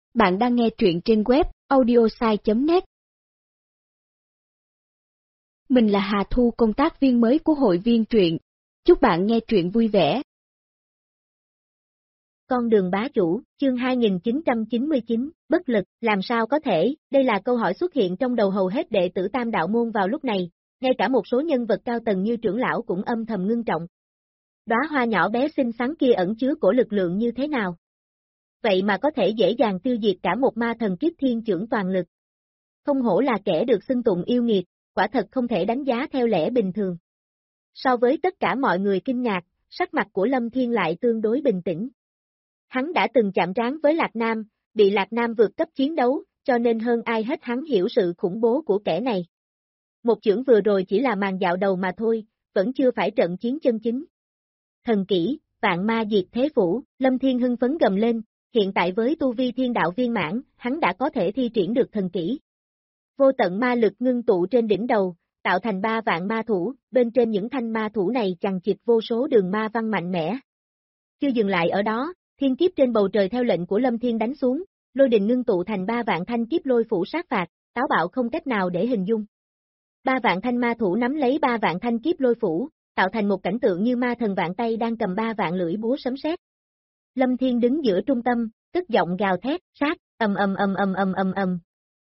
Bạn đang nghe truyện trên web audiosai.net. Mình là Hà Thu, công tác viên mới của hội viên truyện. Chúc bạn nghe truyện vui vẻ. Con đường bá chủ, chương 2999, bất lực, làm sao có thể, đây là câu hỏi xuất hiện trong đầu hầu hết đệ tử Tam Đạo Môn vào lúc này, ngay cả một số nhân vật cao tầng như trưởng lão cũng âm thầm ngưng trọng. Đóa hoa nhỏ bé xinh xắn kia ẩn chứa cổ lực lượng như thế nào? Vậy mà có thể dễ dàng tiêu diệt cả một ma thần kiếp thiên chưởng toàn lực. Không hổ là kẻ được xưng tụng yêu nghiệt, quả thật không thể đánh giá theo lẽ bình thường. So với tất cả mọi người kinh ngạc, sắc mặt của Lâm Thiên lại tương đối bình tĩnh. Hắn đã từng chạm trán với Lạc Nam, bị Lạc Nam vượt cấp chiến đấu, cho nên hơn ai hết hắn hiểu sự khủng bố của kẻ này. Một chưởng vừa rồi chỉ là màn dạo đầu mà thôi, vẫn chưa phải trận chiến chân chính. Thần kỹ, vạn ma diệt thế phủ, Lâm Thiên hưng phấn gầm lên, hiện tại với tu vi thiên đạo viên mãn, hắn đã có thể thi triển được thần kỹ. Vô tận ma lực ngưng tụ trên đỉnh đầu, tạo thành 3 vạn ma thủ, bên trên những thanh ma thủ này chằng chịt vô số đường ma văn mạnh mẽ. Chưa dừng lại ở đó, thiên kiếp trên bầu trời theo lệnh của Lâm Thiên đánh xuống, lôi đình ngưng tụ thành 3 vạn thanh kiếp lôi phủ sát phạt, táo bạo không cách nào để hình dung. 3 vạn thanh ma thủ nắm lấy 3 vạn thanh kiếp lôi phủ, tạo thành một cảnh tượng như ma thần vạn tay đang cầm 3 vạn lưỡi búa sấm sét. Lâm Thiên đứng giữa trung tâm, cất giọng gào thét, sát, ầm ầm ầm ầm ầm ầm ầm.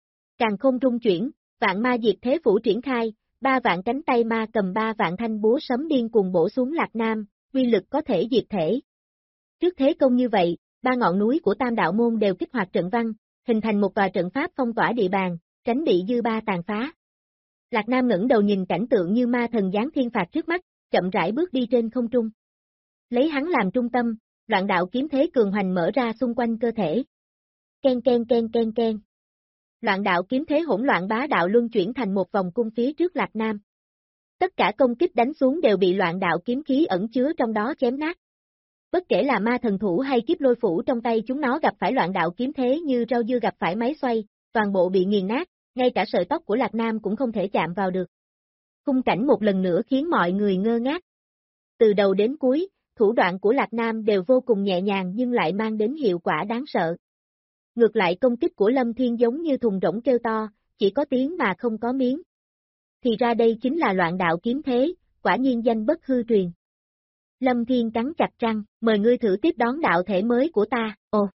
Càn khôn trung chuyển, vạn ma diệt thế phủ triển khai, 3 vạn cánh tay ma cầm 3 vạn thanh búa sấm điên cuồng bổ xuống Lạc Nam, uy lực có thể diệt thể. Trước thế công như vậy, 3 ngọn núi của Tam Đạo Môn đều kích hoạt trận văn, hình thành một tòa trận pháp phong tỏa địa bàn, tránh bị dư ba tàn phá. Lạc Nam ngẩng đầu nhìn cảnh tượng như ma thần giáng thiên phạt trước mắt, chậm rãi bước đi trên không trung. Lấy hắn làm trung tâm, loạn đạo kiếm thế cường hoành mở ra xung quanh cơ thể. Ken ken ken ken ken. Loạn đạo kiếm thế hỗn loạn bá đạo luân chuyển thành một vòng cung phía trước Lạc Nam. Tất cả công kích đánh xuống đều bị loạn đạo kiếm khí ẩn chứa trong đó chém nát. Bất kể là ma thần thủ hay kiếp lôi phủ trong tay chúng nó gặp phải loạn đạo kiếm thế như rau dưa gặp phải máy xoay, toàn bộ bị nghiền nát, ngay cả sợi tóc của Lạc Nam cũng không thể chạm vào được. Khung cảnh một lần nữa khiến mọi người ngơ ngác. Từ đầu đến cuối, thủ đoạn của Lạc Nam đều vô cùng nhẹ nhàng nhưng lại mang đến hiệu quả đáng sợ. Ngược lại công kích của Lâm Thiên giống như thùng rỗng kêu to, chỉ có tiếng mà không có miếng. Thì ra đây chính là loạn đạo kiếm thế, quả nhiên danh bất hư truyền. Lâm Thiên cắn chặt răng, mời ngươi thử tiếp đón đạo thể mới của ta, ồ.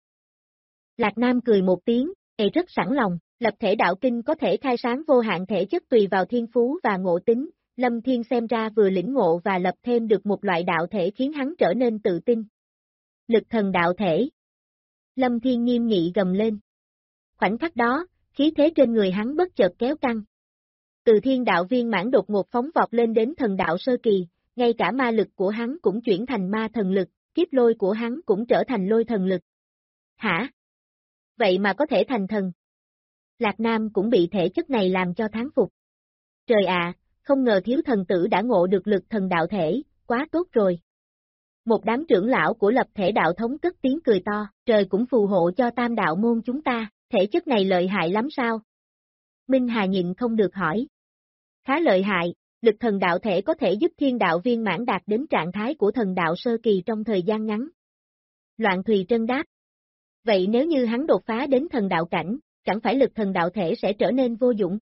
Lạc Nam cười một tiếng, rất sẵn lòng, lập thể đạo kinh có thể khai sáng vô hạn thể chất tùy vào thiên phú và ngộ tính, Lâm Thiên xem ra vừa lĩnh ngộ và lập thêm được một loại đạo thể khiến hắn trở nên tự tin. Lực thần đạo thể. Lâm Thiên nghiêm nghị gầm lên. Khoảnh khắc đó, khí thế trên người hắn bất chợt kéo căng. Từ thiên đạo viên mãn đột ngột phóng vọt lên đến thần đạo sơ kỳ, ngay cả ma lực của hắn cũng chuyển thành ma thần lực, kiếp lôi của hắn cũng trở thành lôi thần lực. Hả? Vậy mà có thể thành thần. Lạc Nam cũng bị thể chất này làm cho thán phục. Trời ạ, không ngờ thiếu thần tử đã ngộ được lực thần đạo thể, quá tốt rồi. Một đám trưởng lão của lập thể đạo thống cất tiếng cười to, trời cũng phù hộ cho Tam Đạo Môn chúng ta, thể chất này lợi hại lắm sao? Minh Hà nhịn không được hỏi. Khá lợi hại, lực thần đạo thể có thể giúp thiên đạo viên mãn đạt đến trạng thái của thần đạo sơ kỳ trong thời gian ngắn. Loạn Thùy Trân đáp. Vậy nếu như hắn đột phá đến thần đạo cảnh, chẳng phải lực thần đạo thể sẽ trở nên vô dụng?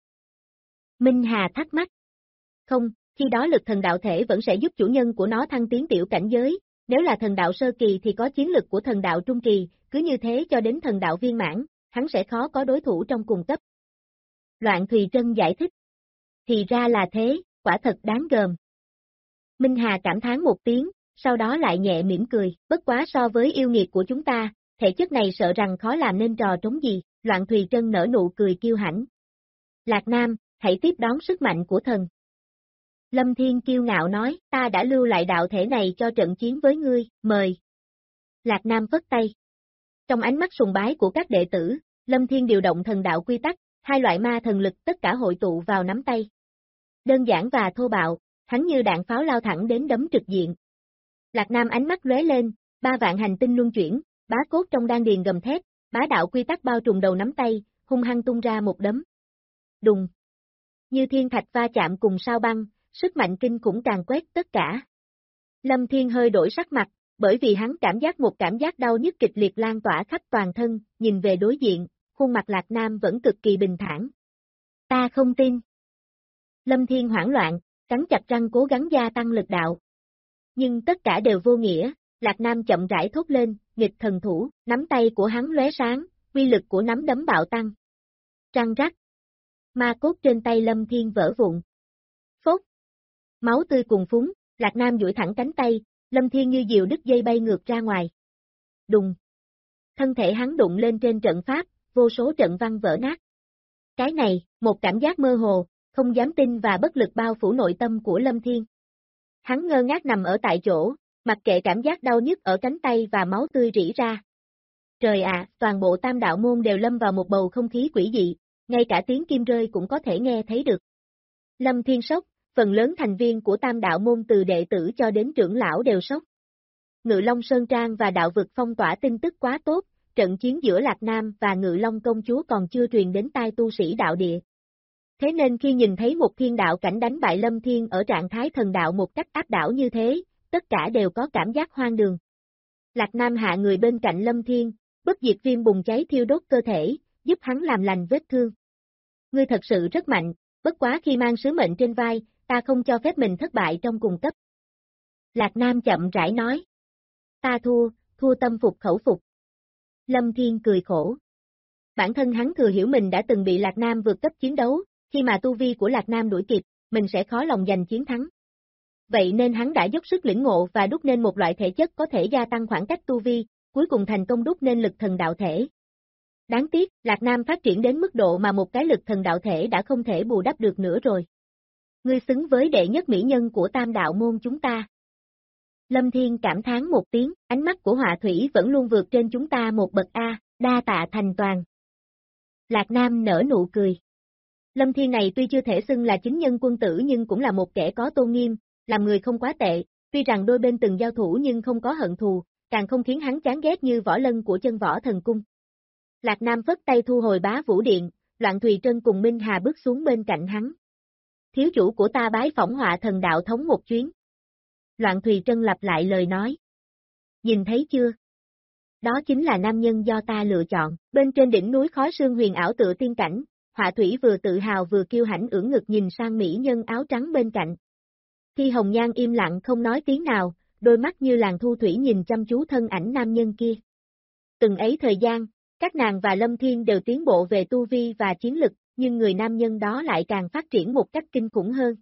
Minh Hà thắc mắc. Không, khi đó lực thần đạo thể vẫn sẽ giúp chủ nhân của nó thăng tiến tiểu cảnh giới, nếu là thần đạo sơ kỳ thì có chiến lực của thần đạo trung kỳ, cứ như thế cho đến thần đạo viên mãn, hắn sẽ khó có đối thủ trong cùng cấp. Loạn Thùy Trân giải thích. Thì ra là thế, quả thật đáng gờm. Minh Hà cảm thán một tiếng, sau đó lại nhẹ mỉm cười, bất quá so với yêu nghiệt của chúng ta, thể chất này sợ rằng khó làm nên trò trống gì, Loạn Thùy Trân nở nụ cười kiêu hãnh. Lạc Nam, hãy tiếp đón sức mạnh của thần. Lâm Thiên kiêu ngạo nói, ta đã lưu lại đạo thể này cho trận chiến với ngươi, mời. Lạc Nam phất tay. Trong ánh mắt sùng bái của các đệ tử, Lâm Thiên điều động thần đạo quy tắc, 2 loại ma thần lực tất cả hội tụ vào nắm tay. Đơn giản và thô bạo, hắn như đạn pháo lao thẳng đến đấm trực diện. Lạc Nam ánh mắt lóe lên, 3 vạn hành tinh luân chuyển, bá cốt trong đan điền gầm thét, bá đạo quy tắc bao trùm đầu nắm tay, hung hăng tung ra một đấm. Đùng. Như thiên thạch va chạm cùng sao băng, sức mạnh kinh khủng càng quét tất cả. Lâm Thiên hơi đổi sắc mặt, bởi vì hắn cảm giác một cảm giác đau nhức kịch liệt lan tỏa khắp toàn thân, nhìn về đối diện, khuôn mặt Lạc Nam vẫn cực kỳ bình thản. Ta không tin. Lâm Thiên hoảng loạn, cắn chặt răng cố gắng gia tăng lực đạo. Nhưng tất cả đều vô nghĩa, Lạc Nam chậm rãi thốt lên, nghịch thần thủ, nắm tay của hắn lóe sáng, uy lực của nắm đấm bạo tăng. Răng rắc. Ma cốt trên tay Lâm Thiên vỡ vụn. Phốt. Máu tươi cuồn phúng, Lạc Nam duỗi thẳng cánh tay, Lâm Thiên như diều đứt dây bay ngược ra ngoài. Đùng. Thân thể hắn đụng lên trên trận pháp, vô số trận văn vỡ nát. Cái này, một cảm giác mơ hồ, không dám tin và bất lực bao phủ nội tâm của Lâm Thiên. Hắn ngơ ngác nằm ở tại chỗ, mặc kệ cảm giác đau nhức ở cánh tay và máu tươi rỉ ra. Trời ạ, toàn bộ Tam Đạo Môn đều lâm vào một bầu không khí quỷ dị, ngay cả tiếng kim rơi cũng có thể nghe thấy được. Lâm Thiên sốc, phần lớn thành viên của Tam Đạo Môn từ đệ tử cho đến trưởng lão đều sốc. Ngự Long Sơn Trang và đạo vực phong tỏa tin tức quá tốt, trận chiến giữa Lạc Nam và Ngự Long công chúa còn chưa truyền đến tai tu sĩ đạo địa. Thế nên khi nhìn thấy một thiên đạo cảnh đánh bại Lâm Thiên ở trạng thái thần đạo một cách áp đảo như thế, tất cả đều có cảm giác hoang đường. Lạc Nam hạ người bên cạnh Lâm Thiên, bất diệt viêm bùng cháy thiêu đốt cơ thể, giúp hắn làm lành vết thương. Ngươi thật sự rất mạnh, bất quá khi mang sứ mệnh trên vai, ta không cho phép mình thất bại trong cùng cấp. Lạc Nam chậm rãi nói. Ta thua tâm phục khẩu phục. Lâm Thiên cười khổ. Bản thân hắn thừa hiểu mình đã từng bị Lạc Nam vượt cấp chiến đấu, khi mà tu vi của Lạc Nam đuổi kịp, mình sẽ khó lòng giành chiến thắng. Vậy nên hắn đã dốc sức lĩnh ngộ và đúc nên một loại thể chất có thể gia tăng khoảng cách tu vi, cuối cùng thành công đúc nên lực thần đạo thể. Đáng tiếc, Lạc Nam phát triển đến mức độ mà một cái lực thần đạo thể đã không thể bù đắp được nữa rồi. Ngươi xứng với đệ nhất mỹ nhân của Tam Đạo Môn chúng ta. Lâm Thiên cảm thán một tiếng, ánh mắt của Họa Thủy vẫn luôn vượt trên chúng ta một bậc A, đa tạ thành toàn. Lạc Nam nở nụ cười. Lâm Thiên này tuy chưa thể xưng là chính nhân quân tử nhưng cũng là một kẻ có tôn nghiêm, làm người không quá tệ, tuy rằng đôi bên từng giao thủ nhưng không có hận thù, càng không khiến hắn chán ghét như Võ Lân của Chân Võ Thần Cung. Lạc Nam phất tay thu hồi Bá Vũ Điện, Loạn Thùy Trân cùng Minh Hà bước xuống bên cạnh hắn. Thiếu chủ của ta bái phỏng Họa Thần đạo thống một chuyến. Loạn Thùy Trân lặp lại lời nói. Nhìn thấy chưa? Đó chính là nam nhân do ta lựa chọn, bên trên đỉnh núi khói sương huyền ảo tựa tiên cảnh, Họa Thủy vừa tự hào vừa kiêu hãnh ưỡn ngực nhìn sang mỹ nhân áo trắng bên cạnh. Thi Hồng Nhan im lặng không nói tiếng nào, đôi mắt như làn thu thủy nhìn chăm chú thân ảnh nam nhân kia. Từng ấy thời gian, các nàng và Lâm Thiên đều tiến bộ về tu vi và chiến lực, nhưng người nam nhân đó lại càng phát triển một cách kinh khủng hơn.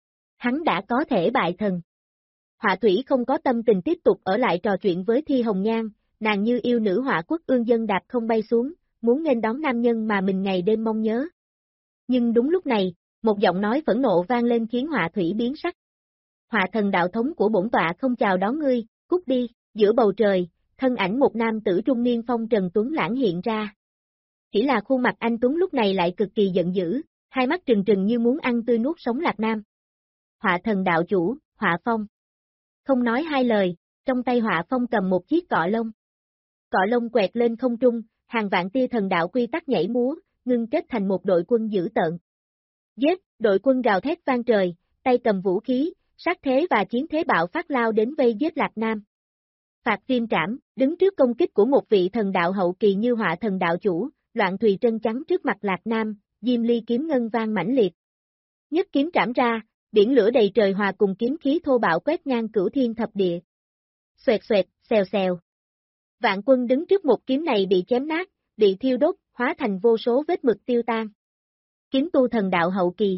Hắn đã có thể bại thần. Họa Thủy không có tâm tình tiếp tục ở lại trò chuyện với Thi Hồng Nhan, nàng như yêu nữ Họa Quốc ương dân đạp không bay xuống, muốn nghênh đón nam nhân mà mình ngày đêm mong nhớ. Nhưng đúng lúc này, một giọng nói phẫn nộ vang lên khiến Họa Thủy biến sắc. Họa Thần đạo thống của bổn tọa không chào đón ngươi, cút đi. Giữa bầu trời, thân ảnh một nam tử trung niên phong trần tuấn lãng hiện ra. Chỉ là khuôn mặt anh tuấn lúc này lại cực kỳ giận dữ, hai mắt trừng trừng như muốn ăn tươi nuốt sống Lạc Nam. Họa Thần đạo chủ, Họa Phong. Không nói hai lời, trong tay Họa Phong cầm một chiếc cọ lông. Cọ lông quẹt lên không trung, hàng vạn tia thần đạo quy tắc nhảy múa, ngưng kết thành một đội quân dữ tợn. Giết, đội quân gào thét vang trời, tay cầm vũ khí, sát thế và chiến thế bạo phát lao đến vây giết Lạc Nam. Phạt Viêm Trảm, đứng trước công kích của một vị thần đạo hậu kỳ như Họa Thần đạo chủ, Loạn Thùy Trân chắn trước mặt Lạc Nam, Diêm Ly kiếm ngân vang mãnh liệt. Nhất kiếm trảm ra, biển lửa đầy trời hòa cùng kiếm khí thô bạo quét ngang cửu thiên thập địa. Xoẹt xoẹt, xèo xèo. Vạn quân đứng trước một kiếm này bị chém nát, bị thiêu đốt, hóa thành vô số vết mực tiêu tan. Kiếm tu thần đạo hậu kỳ.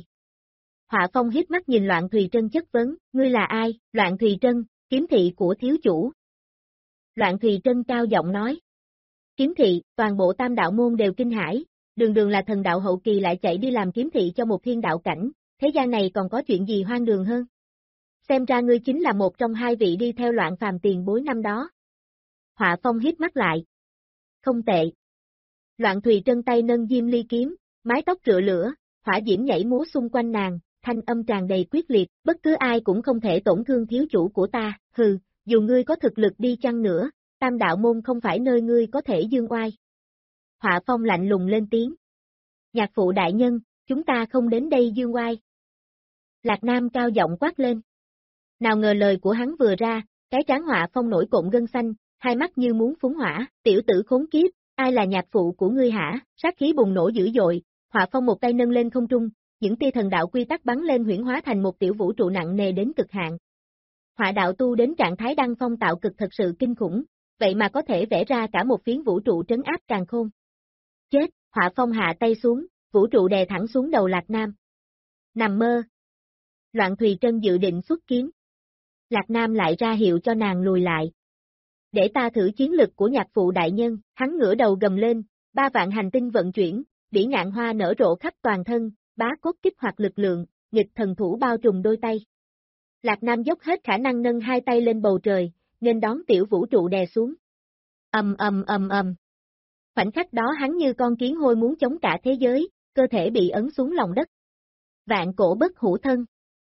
Họa Phong hít mắt nhìn Loạn Thùy Trân chất vấn, ngươi là ai? Loạn Thùy Trân, kiếm thị của thiếu chủ. Loạn Thùy Trân cao giọng nói. Kiếm thị, toàn bộ Tam Đạo Môn đều kinh hãi, đường là thần đạo hậu kỳ lại chạy đi làm kiếm thị cho một thiên đạo cảnh, thế gian này còn có chuyện gì hoang đường hơn? Xem ra ngươi chính là một trong hai vị đi theo Loạn Phàm tiền bối năm đó. Họa Phong hít mắt lại. Không tệ. Loạn Thùy Trân tay nâng Diêm Ly kiếm, mái tóc rựa lửa, hỏa diễm nhảy múa xung quanh nàng, thanh âm tràn đầy quyết liệt, bất cứ ai cũng không thể tổn thương thiếu chủ của ta, hừ, dù ngươi có thực lực đi chăng nữa, Tam Đạo Môn không phải nơi ngươi có thể dương oai. Họa Phong lạnh lùng lên tiếng. Nhạc phụ đại nhân, chúng ta không đến đây dương oai. Lạc Nam cao giọng quát lên. Nào ngờ lời của hắn vừa ra, Cái trán Họa Phong nổi cộm gân xanh, hai mắt như muốn phúng hỏa, tiểu tử khốn kiếp, ai là nhạc phụ của ngươi hả? Sát khí bùng nổ dữ dội, Họa Phong một tay nâng lên không trung, những tia thần đạo quy tắc bắn lên huyễn hóa thành một tiểu vũ trụ nặng nề đến cực hạn. Họa đạo tu đến trạng thái đăng phong tạo cực thật sự kinh khủng, vậy mà có thể vẽ ra cả một phiến vũ trụ trấn áp càn khôn. Chết, Họa Phong hạ tay xuống, vũ trụ đè thẳng xuống đầu Lạc Nam. Nằm mơ. Loạn Thùy Trân dự định xuất kiếm. Lạc Nam lại ra hiệu cho nàng lùi lại. Để ta thử chiến lực của nhạc phụ đại nhân, hắn ngửa đầu gầm lên, 3 vạn hành tinh vận chuyển, bỉ ngạn hoa nở rộ khắp toàn thân, bá cốt kích hoạt lực lượng, nghịch thần thủ bao trùm đôi tay. Lạc Nam dốc hết khả năng nâng hai tay lên bầu trời, nên đón tiểu vũ trụ đè xuống. Ầm. Khoảnh khắc đó hắn như con kiến hôi muốn chống cả thế giới, cơ thể bị ấn xuống lòng đất. Vạn cổ bất hủ thân.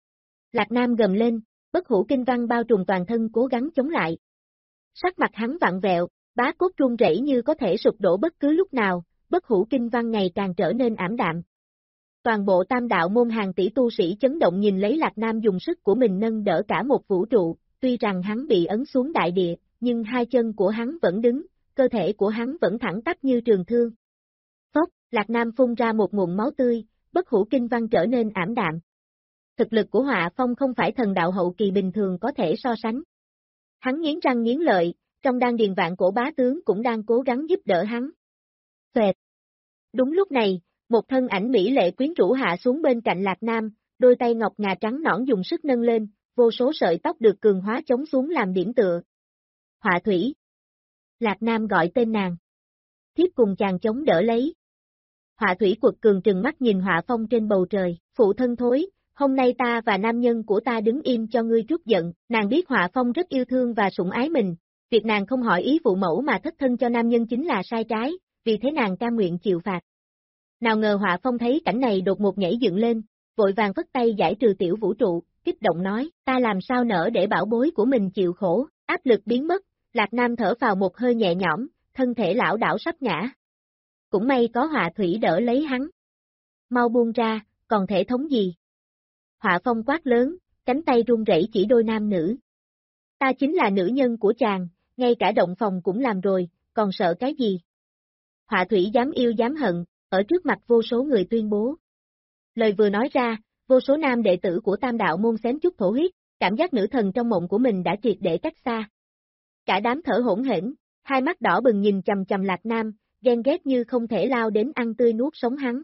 Lạc Nam gầm lên, bất hủ kinh văn bao trùm toàn thân cố gắng chống lại. Sắc mặt hắn vặn vẹo, bá cốt run rẩy như có thể sụp đổ bất cứ lúc nào, bất hủ kinh văn ngày càng trở nên ảm đạm. Toàn bộ tam đạo môn hàng tỷ tu sĩ chấn động nhìn lấy Lạc Nam dùng sức của mình nâng đỡ cả một vũ trụ, tuy rằng hắn bị ấn xuống đại địa, nhưng hai chân của hắn vẫn đứng, cơ thể của hắn vẫn thẳng tắp như trường thương. Phốc, Lạc Nam phun ra một ngụm máu tươi, bất hủ kinh văn trở nên ảm đạm. Thực lực của Họa Phong không phải thần đạo hậu kỳ bình thường có thể so sánh. Hắn nghiến răng nghiến lợi, trong đan điền vạn cổ bá tướng cũng đang cố gắng giúp đỡ hắn. Phệt. Đúng lúc này, một thân ảnh mỹ lệ quyến rũ hạ xuống bên cạnh Lạc Nam, đôi tay ngọc ngà trắng nõn dùng sức nâng lên, vô số sợi tóc được cường hóa chống xuống làm điểm tựa. Họa Thủy. Lạc Nam gọi tên nàng. Thiếp cùng chàng chống đỡ lấy. Họa Thủy quật cường trừng mắt nhìn Họa Phong trên bầu trời, phụ thân thối, hôm nay ta và nam nhân của ta đứng im cho ngươi trút giận, nàng biết Họa Phong rất yêu thương và sủng ái mình, việc nàng không hỏi ý phụ mẫu mà thất thân cho nam nhân chính là sai trái, vì thế nàng cam nguyện chịu phạt. Nào ngờ Họa Phong thấy cảnh này đột ngột nhảy dựng lên, vội vàng vất tay giải trừ tiểu vũ trụ, kích động nói, ta làm sao nỡ để bảo bối của mình chịu khổ, áp lực biến mất, Lạc Nam thở vào một hơi nhẹ nhõm, thân thể lão đảo sắp ngã. Cũng may có Họa Thủy đỡ lấy hắn. Mau buông ra, còn thể thống gì? Họa Phong quát lớn, cánh tay run rẩy chỉ đôi nam nữ. Ta chính là nữ nhân của chàng, ngay cả động phòng cũng làm rồi, còn sợ cái gì? Họa Thủy dám yêu dám hận, ở trước mặt vô số người tuyên bố. Lời vừa nói ra, vô số nam đệ tử của tam đạo môn xém chút thổ huyết, cảm giác nữ thần trong mộng của mình đã triệt để cách xa. Cả đám thở hổn hển, hai mắt đỏ bừng nhìn chằm chằm Lạc Nam, ghen ghét như không thể lao đến ăn tươi nuốt sống hắn.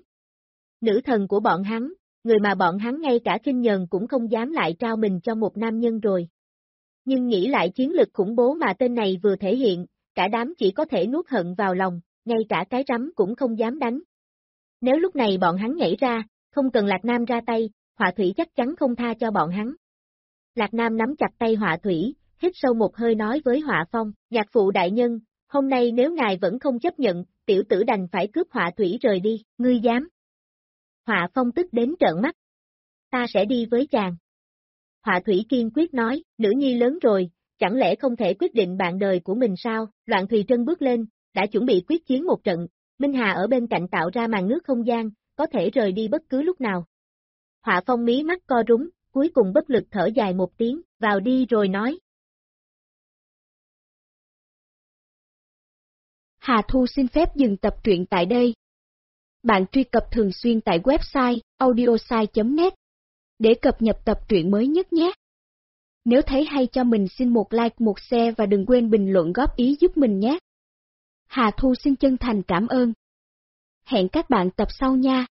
Nữ thần của bọn hắn, người mà bọn hắn ngay cả khinh nhờn cũng không dám lại trao mình cho một nam nhân rồi. Nhưng nghĩ lại chiến lực khủng bố mà tên này vừa thể hiện, cả đám chỉ có thể nuốt hận vào lòng, ngay cả cái rắm cũng không dám đánh. Nếu lúc này bọn hắn nhảy ra, không cần Lạc Nam ra tay, Họa Thủy chắc chắn không tha cho bọn hắn. Lạc Nam nắm chặt tay Họa Thủy, hít sâu một hơi nói với Họa Phong, nhạc phụ đại nhân, hôm nay nếu ngài vẫn không chấp nhận, tiểu tử đành phải cướp Họa Thủy rời đi, ngươi dám. Họa Phong tức đến trợn mắt. Ta sẽ đi với chàng. Họa Thủy kiên quyết nói, nữ nhi lớn rồi, chẳng lẽ không thể quyết định bạn đời của mình sao? Loạn Thùy Trân bước lên, đã chuẩn bị quyết chiến một trận, Minh Hà ở bên cạnh tạo ra màn nước không gian, có thể rời đi bất cứ lúc nào. Họa Phong mí mắt co rúm, cuối cùng bất lực thở dài một tiếng, vào đi rồi nói. Hà Thu xin phép dừng tập truyện tại đây. Bạn truy cập thường xuyên tại website audiosai.net để cập nhật tập truyện mới nhất nhé. Nếu thấy hay cho mình xin một like, một share và đừng quên bình luận góp ý giúp mình nhé. Hà Thu xin chân thành cảm ơn. Hẹn các bạn tập sau nha.